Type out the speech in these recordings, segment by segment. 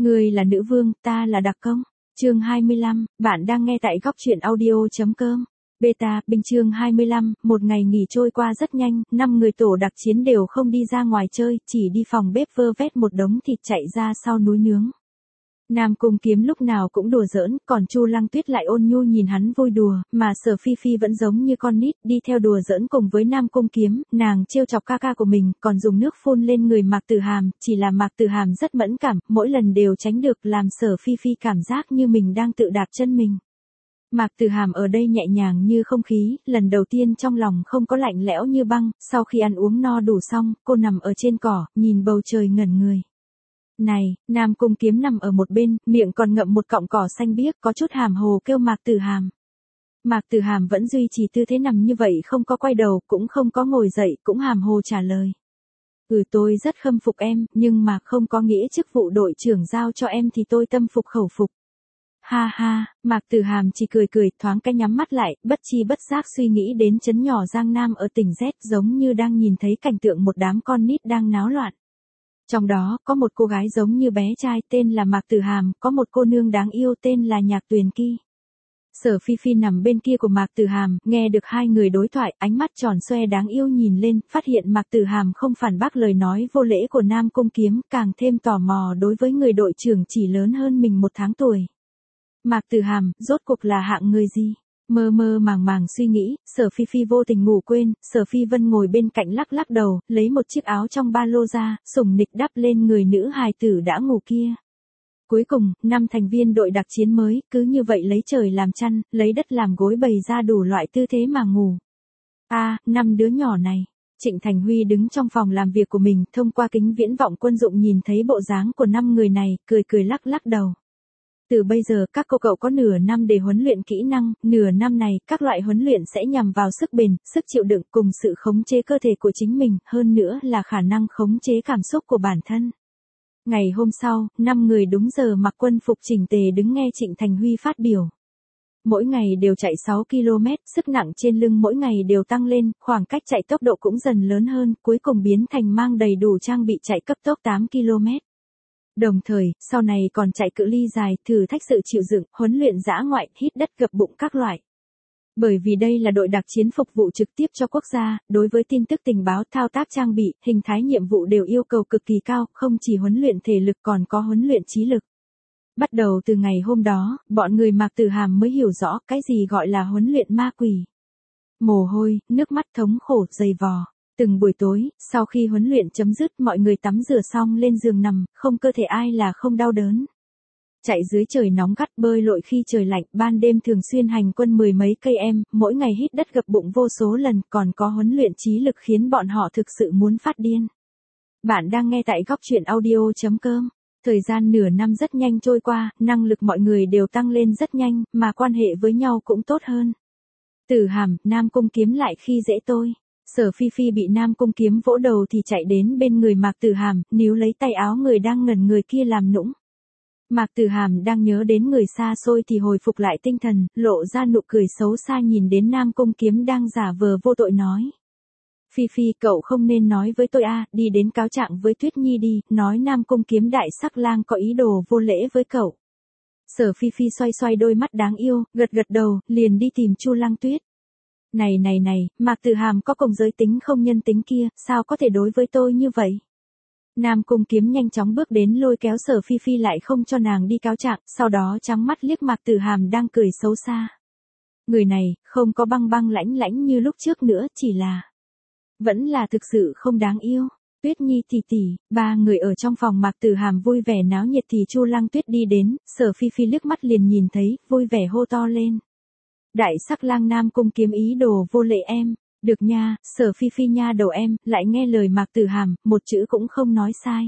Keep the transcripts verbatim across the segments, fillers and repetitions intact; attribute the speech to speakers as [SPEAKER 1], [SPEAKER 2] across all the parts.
[SPEAKER 1] Người là nữ vương, ta là đặc công. Chương hai mươi lăm, bạn đang nghe tại góc truyện audio.com. Beta, Bình chương hai mươi lăm, một ngày nghỉ trôi qua rất nhanh, năm người tổ đặc chiến đều không đi ra ngoài chơi, chỉ đi phòng bếp vơ vét một đống thịt chạy ra sau núi nướng. Nam Cung Kiếm lúc nào cũng đùa giỡn, còn Chu Lăng Tuyết lại ôn nhu nhìn hắn vui đùa, mà Sở Phi Phi vẫn giống như con nít, đi theo đùa giỡn cùng với Nam Cung Kiếm, nàng trêu chọc ca ca của mình, còn dùng nước phun lên người Mạc Tử Hàm, chỉ là Mạc Tử Hàm rất mẫn cảm, mỗi lần đều tránh được, làm Sở Phi Phi cảm giác như mình đang tự đạp chân mình. Mạc Tử Hàm ở đây nhẹ nhàng như không khí, lần đầu tiên trong lòng không có lạnh lẽo như băng, sau khi ăn uống no đủ xong, cô nằm ở trên cỏ, nhìn bầu trời ngẩn người. Này, Nam Cung Kiếm nằm ở một bên, miệng còn ngậm một cọng cỏ xanh biếc, có chút hàm hồ kêu Mạc Tử Hàm. Mạc Tử Hàm vẫn duy trì tư thế nằm như vậy, không có quay đầu, cũng không có ngồi dậy, cũng hàm hồ trả lời. Ừ, tôi rất khâm phục em, nhưng mà không có nghĩa chức vụ đội trưởng giao cho em thì tôi tâm phục khẩu phục. Ha ha, Mạc Tử Hàm chỉ cười cười, thoáng cái nhắm mắt lại, bất chi bất giác suy nghĩ đến trấn nhỏ Giang Nam ở tỉnh Z, giống như đang nhìn thấy cảnh tượng một đám con nít đang náo loạn. Trong đó, có một cô gái giống như bé trai tên là Mạc Tử Hàm, có một cô nương đáng yêu tên là Nhạc Tuyền Kỳ. Sở Phi Phi nằm bên kia của Mạc Tử Hàm, nghe được hai người đối thoại, ánh mắt tròn xoe đáng yêu nhìn lên, phát hiện Mạc Tử Hàm không phản bác lời nói vô lễ của Nam Cung Kiếm, càng thêm tò mò đối với người đội trưởng chỉ lớn hơn mình một tháng tuổi. Mạc Tử Hàm, rốt cuộc là hạng người gì? Mơ mơ màng màng suy nghĩ, Sở Phi Phi vô tình ngủ quên, Sở Phi Vân ngồi bên cạnh lắc lắc đầu, lấy một chiếc áo trong ba lô ra, sủng nịch đắp lên người nữ hài tử đã ngủ kia. Cuối cùng, năm thành viên đội đặc chiến mới, cứ như vậy lấy trời làm chăn, lấy đất làm gối bày ra đủ loại tư thế mà ngủ. A, à, năm đứa nhỏ này. Trịnh Thành Huy đứng trong phòng làm việc của mình, thông qua kính viễn vọng quân dụng nhìn thấy bộ dáng của năm người này, cười cười lắc lắc đầu. Từ bây giờ các cô cậu có nửa năm để huấn luyện kỹ năng, nửa năm này các loại huấn luyện sẽ nhằm vào sức bền, sức chịu đựng cùng sự khống chế cơ thể của chính mình, hơn nữa là khả năng khống chế cảm xúc của bản thân. Ngày hôm sau, năm người đúng giờ mặc quân phục chỉnh tề đứng nghe Trịnh Thành Huy phát biểu. Mỗi ngày đều chạy sáu ki lô mét, sức nặng trên lưng mỗi ngày đều tăng lên, khoảng cách chạy tốc độ cũng dần lớn hơn, cuối cùng biến thành mang đầy đủ trang bị chạy cấp tốc tám ki lô mét. Đồng thời, sau này còn chạy cự ly dài, thử thách sự chịu đựng, huấn luyện dã ngoại, hít đất gập bụng các loại. Bởi vì đây là đội đặc chiến phục vụ trực tiếp cho quốc gia, đối với tin tức tình báo, thao tác trang bị, hình thái nhiệm vụ đều yêu cầu cực kỳ cao, không chỉ huấn luyện thể lực còn có huấn luyện trí lực. Bắt đầu từ ngày hôm đó, bọn người Mạc Tử Hàm mới hiểu rõ cái gì gọi là huấn luyện ma quỷ. Mồ hôi, nước mắt thống khổ, dày vò. Từng buổi tối, sau khi huấn luyện chấm dứt, mọi người tắm rửa xong lên giường nằm, không cơ thể ai là không đau đớn. Chạy dưới trời nóng gắt, bơi lội khi trời lạnh, ban đêm thường xuyên hành quân mười mấy cây em, mỗi ngày hít đất gập bụng vô số lần, còn có huấn luyện trí lực khiến bọn họ thực sự muốn phát điên. Bạn đang nghe tại góc truyện audio.com. Thời gian nửa năm rất nhanh trôi qua, năng lực mọi người đều tăng lên rất nhanh, mà quan hệ với nhau cũng tốt hơn. Tử Hàm, Nam Cung Kiếm lại khi dễ tôi. Sở Phi Phi bị Nam Cung Kiếm vỗ đầu thì chạy đến bên người Mạc Tử Hàm, níu lấy tay áo người đang ngẩn người kia làm nũng. Mạc Tử Hàm đang nhớ đến người xa xôi thì hồi phục lại tinh thần, lộ ra nụ cười xấu xa nhìn đến Nam Cung Kiếm đang giả vờ vô tội nói. Phi Phi, cậu không nên nói với tôi a, đi đến cáo trạng với Tuyết Nhi đi, nói Nam Cung Kiếm đại sắc lang có ý đồ vô lễ với cậu. Sở Phi Phi xoay xoay đôi mắt đáng yêu, gật gật đầu, liền đi tìm Chu Lăng Tuyết. Này này này, Mạc Tử Hàm có cùng giới tính không nhân tính kia, sao có thể đối với tôi như vậy? Nam Cung Kiếm nhanh chóng bước đến lôi kéo Sở Phi Phi lại không cho nàng đi cáo trạng, sau đó trắng mắt liếc Mạc Tử Hàm đang cười xấu xa. Người này, không có băng băng lãnh lãnh như lúc trước nữa, chỉ là... vẫn là thực sự không đáng yêu. Tuyết Nhi tỷ tỷ, ba người ở trong phòng Mạc Tử Hàm vui vẻ náo nhiệt thì Chu Lăng Tuyết đi đến, Sở Phi Phi liếc mắt liền nhìn thấy, vui vẻ hô to lên. Đại sắc lang Nam Cung Kiếm ý đồ vô lễ em, được nha, Sở Phi Phi nha đầu em, lại nghe lời Mạc Tử Hàm, một chữ cũng không nói sai.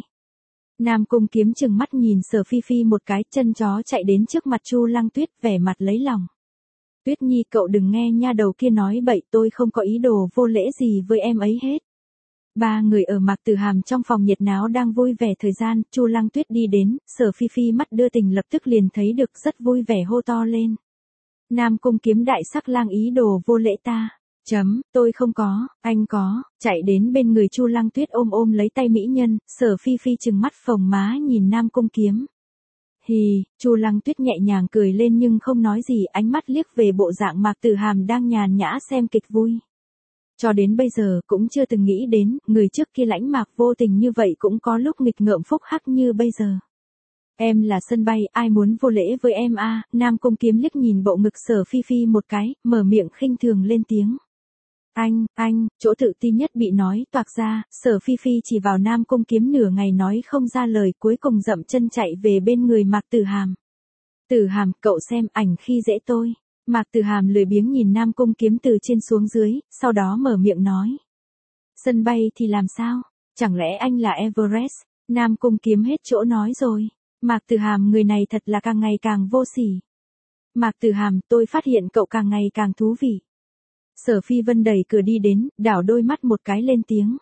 [SPEAKER 1] Nam Cung Kiếm chừng mắt nhìn Sở Phi Phi một cái, chân chó chạy đến trước mặt Chu Lăng Tuyết, vẻ mặt lấy lòng. Tuyết Nhi cậu đừng nghe nha đầu kia nói bậy, tôi không có ý đồ vô lễ gì với em ấy hết. Ba người ở Mạc Tử Hàm trong phòng nhiệt náo đang vui vẻ thời gian, Chu Lăng Tuyết đi đến, Sở Phi Phi mắt đưa tình lập tức liền thấy được rất vui vẻ hô to lên. Nam Cung Kiếm đại sắc lang ý đồ vô lễ ta. Chấm, tôi không có, anh có, chạy đến bên người Chu Lăng Tuyết ôm ôm lấy tay mỹ nhân, Sở Phi Phi trừng mắt phồng má nhìn Nam Cung Kiếm. Hì, Chu Lăng Tuyết nhẹ nhàng cười lên nhưng không nói gì, ánh mắt liếc về bộ dạng Mạc Tử Hàm đang nhàn nhã xem kịch vui. Cho đến bây giờ cũng chưa từng nghĩ đến, người trước kia lãnh mạc vô tình như vậy cũng có lúc nghịch ngợm phúc hắc như bây giờ. Em là sân bay, ai muốn vô lễ với em a? À? Nam Cung Kiếm liếc nhìn bộ ngực Sở Phi Phi một cái, mở miệng khinh thường lên tiếng. Anh, anh, chỗ tự tin nhất bị nói toạc ra, Sở Phi Phi chỉ vào Nam Cung Kiếm nửa ngày nói không ra lời, cuối cùng dậm chân chạy về bên người Mạc Tử Hàm. Tử Hàm, cậu xem ảnh khi dễ tôi. Mạc Tử Hàm lười biếng nhìn Nam Cung Kiếm từ trên xuống dưới, sau đó mở miệng nói. Sân bay thì làm sao? Chẳng lẽ anh là Everest? Nam Cung Kiếm hết chỗ nói rồi. Mạc Tử Hàm người này thật là càng ngày càng vô sỉ. Mạc Tử Hàm, tôi phát hiện cậu càng ngày càng thú vị. Sở Phi Vân đẩy cửa đi đến, đảo đôi mắt một cái lên tiếng.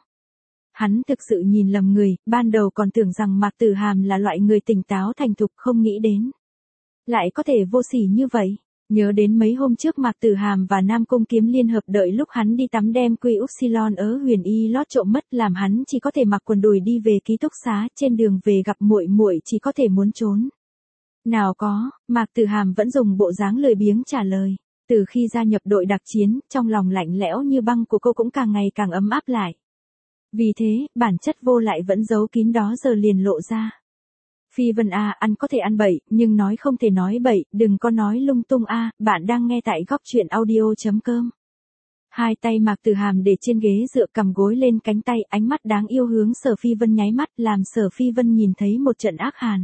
[SPEAKER 1] Hắn thực sự nhìn lầm người, ban đầu còn tưởng rằng Mạc Tử Hàm là loại người tỉnh táo thành thục, không nghĩ đến. Lại có thể vô sỉ như vậy. Nhớ đến mấy hôm trước Mạc Tử Hàm và Nam Cung Kiếm liên hợp đợi lúc hắn đi tắm đem Quy Upsilon ở Huyền Y lót trộm mất, làm hắn chỉ có thể mặc quần đùi đi về ký túc xá, trên đường về gặp muội muội chỉ có thể muốn trốn. Nào có, Mạc Tử Hàm vẫn dùng bộ dáng lười biếng trả lời. Từ khi gia nhập đội đặc chiến, trong lòng lạnh lẽo như băng của cô cũng càng ngày càng ấm áp lại. Vì thế, bản chất vô lại vẫn giấu kín đó giờ liền lộ ra. Phi Vân a, ăn có thể ăn bậy, nhưng nói không thể nói bậy, đừng có nói lung tung a, bạn đang nghe tại góc truyện audio.com. Hai tay Mạc Tử Hàm để trên ghế dựa, cầm gối lên cánh tay, ánh mắt đáng yêu hướng Sở Phi Vân nháy mắt, làm Sở Phi Vân nhìn thấy một trận ác hàn.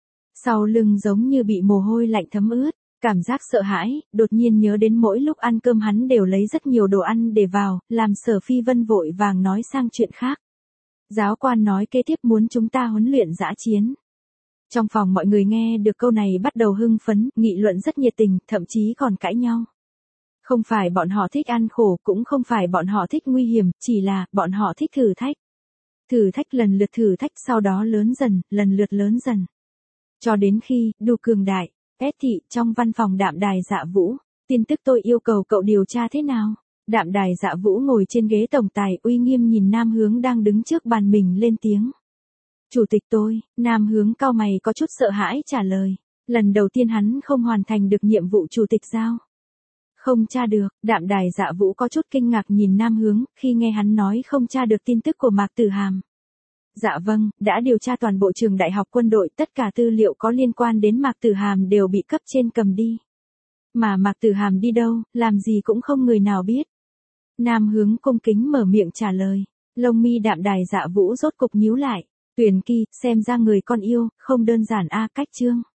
[SPEAKER 1] Sau lưng giống như bị mồ hôi lạnh thấm ướt, cảm giác sợ hãi, đột nhiên nhớ đến mỗi lúc ăn cơm hắn đều lấy rất nhiều đồ ăn để vào, làm Sở Phi Vân vội vàng nói sang chuyện khác. Giáo quan nói kế tiếp muốn chúng ta huấn luyện dã chiến. Trong phòng mọi người nghe được câu này bắt đầu hưng phấn, nghị luận rất nhiệt tình, thậm chí còn cãi nhau. Không phải bọn họ thích ăn khổ, cũng không phải bọn họ thích nguy hiểm, chỉ là bọn họ thích thử thách. Thử thách lần lượt thử thách, sau đó lớn dần, lần lượt lớn dần. Cho đến khi, đủ cường đại, ép thị trong văn phòng Đạm Đài Dạ Vũ, tin tức tôi yêu cầu cậu điều tra thế nào? Đạm Đài Dạ Vũ ngồi trên ghế tổng tài uy nghiêm nhìn Nam Hướng đang đứng trước bàn mình lên tiếng. Chủ tịch tôi, Nam Hướng cau mày có chút sợ hãi trả lời. Lần đầu tiên hắn không hoàn thành được nhiệm vụ chủ tịch giao. Không tra được, Đạm Đài Dạ Vũ có chút kinh ngạc nhìn Nam Hướng, khi nghe hắn nói không tra được tin tức của Mạc Tử Hàm. Dạ vâng, đã điều tra toàn bộ trường đại học quân đội, tất cả tư liệu có liên quan đến Mạc Tử Hàm đều bị cấp trên cầm đi. Mà Mạc Tử Hàm đi đâu, làm gì cũng không người nào biết. Nam Hướng cung kính mở miệng trả lời, lông mi Đạm Đài Dạ Vũ rốt cục nhíu lại. Tuyền Kỳ, xem ra người con yêu, không đơn giản a, cách chương.